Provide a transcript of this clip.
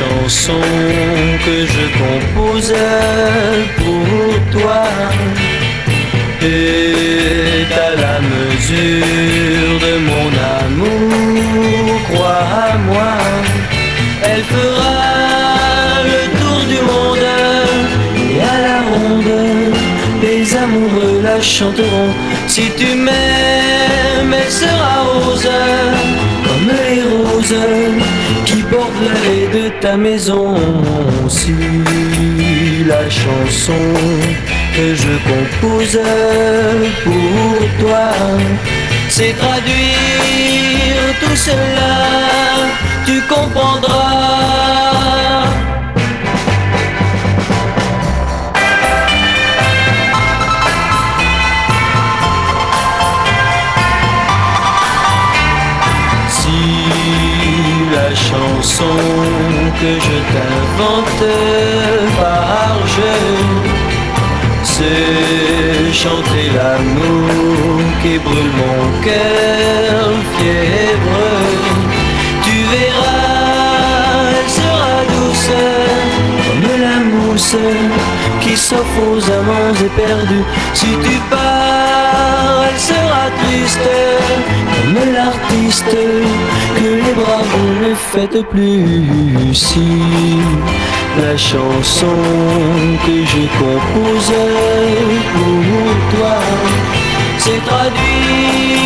chanson que je composais pour toi est à la mesure de mon amour, crois-moi. Elle fera le tour du monde et à la ronde, les amoureux la chanteront. Si tu m'aimes, elle sera rose, comme les roses qui bordent l'allée de ta maison. Si la chanson que je compose pour toi, c'est traduire tout cela, tu comprendras. Si la chanson que je t'invente par jeu, c'est chanter l'amour qui brûle mon cœur fiévreux. Tu verras, elle sera douce comme la mousse qui s'offre aux amants éperdus. Si tu pars, elle sera triste comme l'artiste que les bravos ne fêtent plus. Si la chanson que j'ai composée pour toi, c'est traduit